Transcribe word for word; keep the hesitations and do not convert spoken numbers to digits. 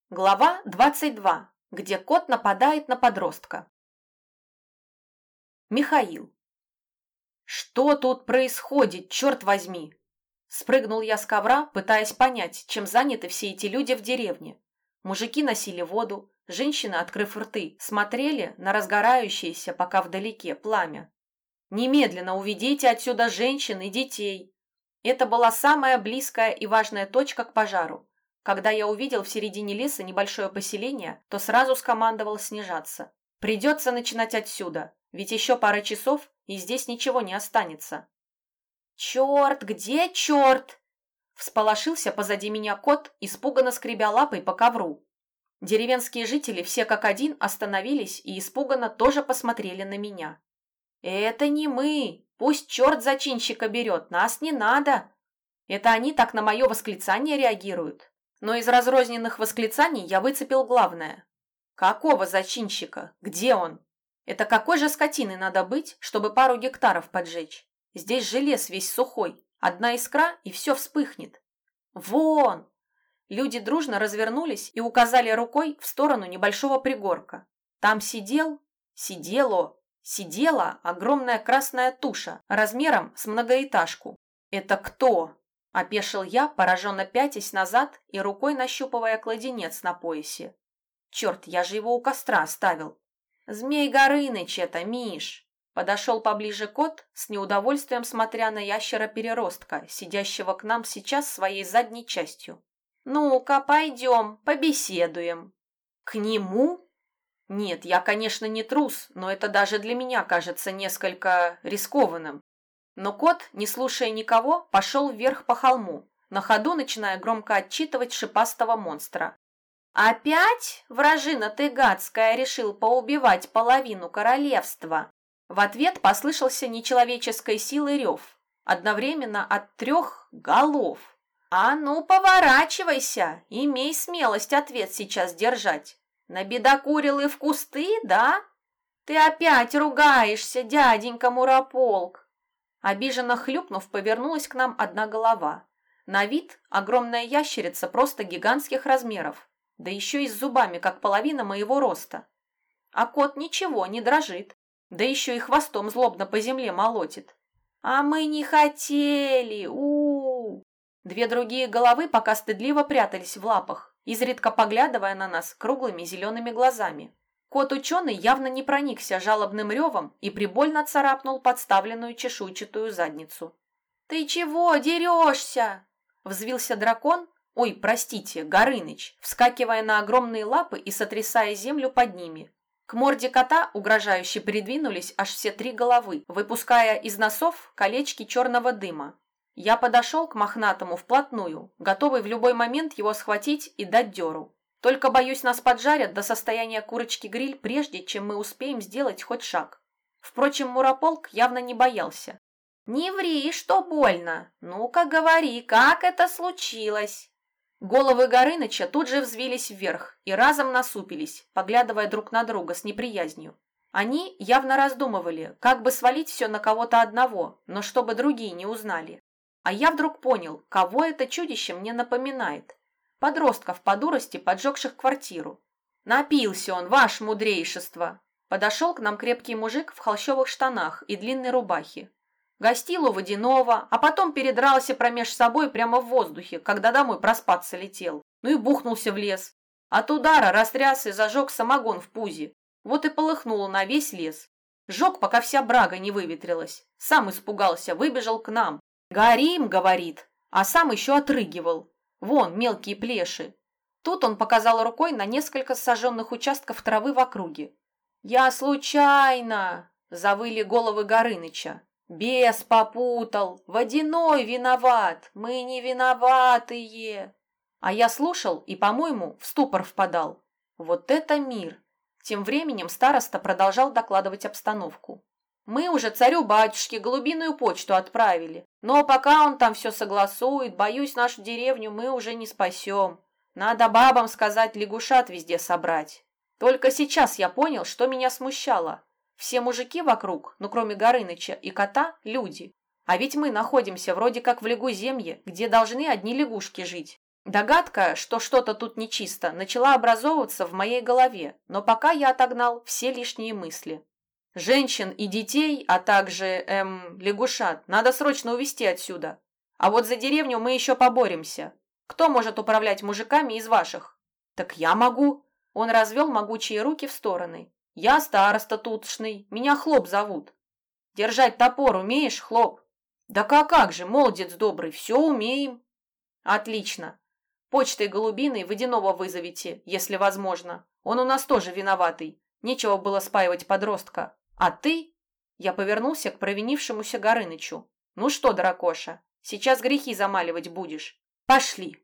Глава двадцать два, где кот нападает на подростка. Михаил. Что тут происходит, черт возьми? Спрыгнул я с ковра, пытаясь понять, чем заняты все эти люди в деревне. Мужики носили воду, женщины, открыв рты, смотрели на разгорающееся пока вдалеке пламя. Немедленно уведите отсюда женщин и детей. Это была самая близкая и важная точка к пожару. Когда я увидел в середине леса небольшое поселение, то сразу скомандовал снижаться. Придется начинать отсюда, ведь еще пара часов, и здесь ничего не останется. «Черт, где черт?» Всполошился позади меня кот, испуганно скребя лапой по ковру. Деревенские жители все как один остановились и испуганно тоже посмотрели на меня. «Это не мы! Пусть черт зачинщика берет, нас не надо!» Это они так на мое восклицание реагируют. Но из разрозненных восклицаний я выцепил главное. Какого зачинщика? Где он? Это какой же скотиной надо быть, чтобы пару гектаров поджечь? Здесь же лес весь сухой. Одна искра, и все вспыхнет. Вон! Люди дружно развернулись и указали рукой в сторону небольшого пригорка. Там сидел, сидело, сидела огромная красная туша размером с многоэтажку. Это кто? Опешил я, пораженно пятясь назад и рукой нащупывая кладенец на поясе. Черт, я же его у костра оставил. Змей Горыныч это, Миш. Подошел поближе кот, с неудовольствием смотря на ящера-переростка, сидящего к нам сейчас своей задней частью. Ну-ка, пойдем, побеседуем. К нему? Нет, я, конечно, не трус, но это даже для меня кажется несколько рискованным. Но кот, не слушая никого, пошел вверх по холму, на ходу начиная громко отчитывать шипастого монстра. «Опять, вражина ты гадская, решил поубивать половину королевства?» В ответ послышался нечеловеческой силы рев, одновременно от трех голов. «А ну, поворачивайся, имей смелость ответ сейчас держать. Набедокурил и в кусты, да? Ты опять ругаешься, дяденька Мурополк!» Обиженно хлюпнув, повернулась к нам одна голова. На вид огромная ящерица просто гигантских размеров, да еще и с зубами, как половина моего роста. А кот ничего, не дрожит, да еще и хвостом злобно по земле молотит. «А мы не хотели! У-у-у!» Две другие головы пока стыдливо прятались в лапах, изредка поглядывая на нас круглыми зелеными глазами. Кот-ученый явно не проникся жалобным ревом и прибольно царапнул подставленную чешуйчатую задницу. «Ты чего дерешься?» Взвился дракон, ой, простите, Горыныч, вскакивая на огромные лапы и сотрясая землю под ними. К морде кота угрожающе придвинулись аж все три головы, выпуская из носов колечки черного дыма. Я подошел к мохнатому вплотную, готовый в любой момент его схватить и дать дёру. Только, боюсь, нас поджарят до состояния курочки-гриль, прежде чем мы успеем сделать хоть шаг. Впрочем, Мурополк явно не боялся. «Не ври, что больно! Ну-ка говори, как это случилось?» Головы Горыныча тут же взвились вверх и разом насупились, поглядывая друг на друга с неприязнью. Они явно раздумывали, как бы свалить все на кого-то одного, но чтобы другие не узнали. А я вдруг понял, кого это чудище мне напоминает. Подростков по дурости, поджегших квартиру. «Напился он, ваше мудрейшество!» Подошел к нам крепкий мужик в холщовых штанах и длинной рубахе. Гостил у водяного, а потом передрался промеж собой прямо в воздухе, когда домой проспаться летел. Ну и бухнулся в лес. От удара растряс и зажег самогон в пузе. Вот и полыхнуло на весь лес. Жег, пока вся брага не выветрилась. Сам испугался, выбежал к нам. «Горим!» — говорит, а сам еще отрыгивал. Вон, мелкие плеши. Тут он показал рукой на несколько сожженных участков травы в округе. «Я случайно!» — завыли головы Горыныча. «Бес попутал! Водяной виноват! Мы не виноватые!» А я слушал и, по-моему, в ступор впадал. Вот это мир! Тем временем староста продолжал докладывать обстановку. «Мы уже царю-батюшке голубиную почту отправили, но пока он там все согласует, боюсь, нашу деревню мы уже не спасем. Надо бабам сказать, лягушат везде собрать». Только сейчас я понял, что меня смущало. Все мужики вокруг, ну кроме Горыныча и кота, люди. А ведь мы находимся вроде как в лягуземье, где должны одни лягушки жить. Догадка, что что-то тут нечисто, начала образовываться в моей голове, но пока я отогнал все лишние мысли. Женщин и детей, а также, эм, лягушат, надо срочно увезти отсюда. А вот за деревню мы еще поборемся. Кто может управлять мужиками из ваших? Так я могу. Он развел могучие руки в стороны. Я староста тутшный, меня Хлоп зовут. Держать топор умеешь, Хлоп? Да как, как же, молодец добрый, все умеем. Отлично. Почтой голубиной водяного вызовите, если возможно. Он у нас тоже виноватый. Нечего было спаивать подростка. А ты? Я повернулся к провинившемуся Горынычу. Ну что, дракоша, сейчас грехи замаливать будешь. Пошли.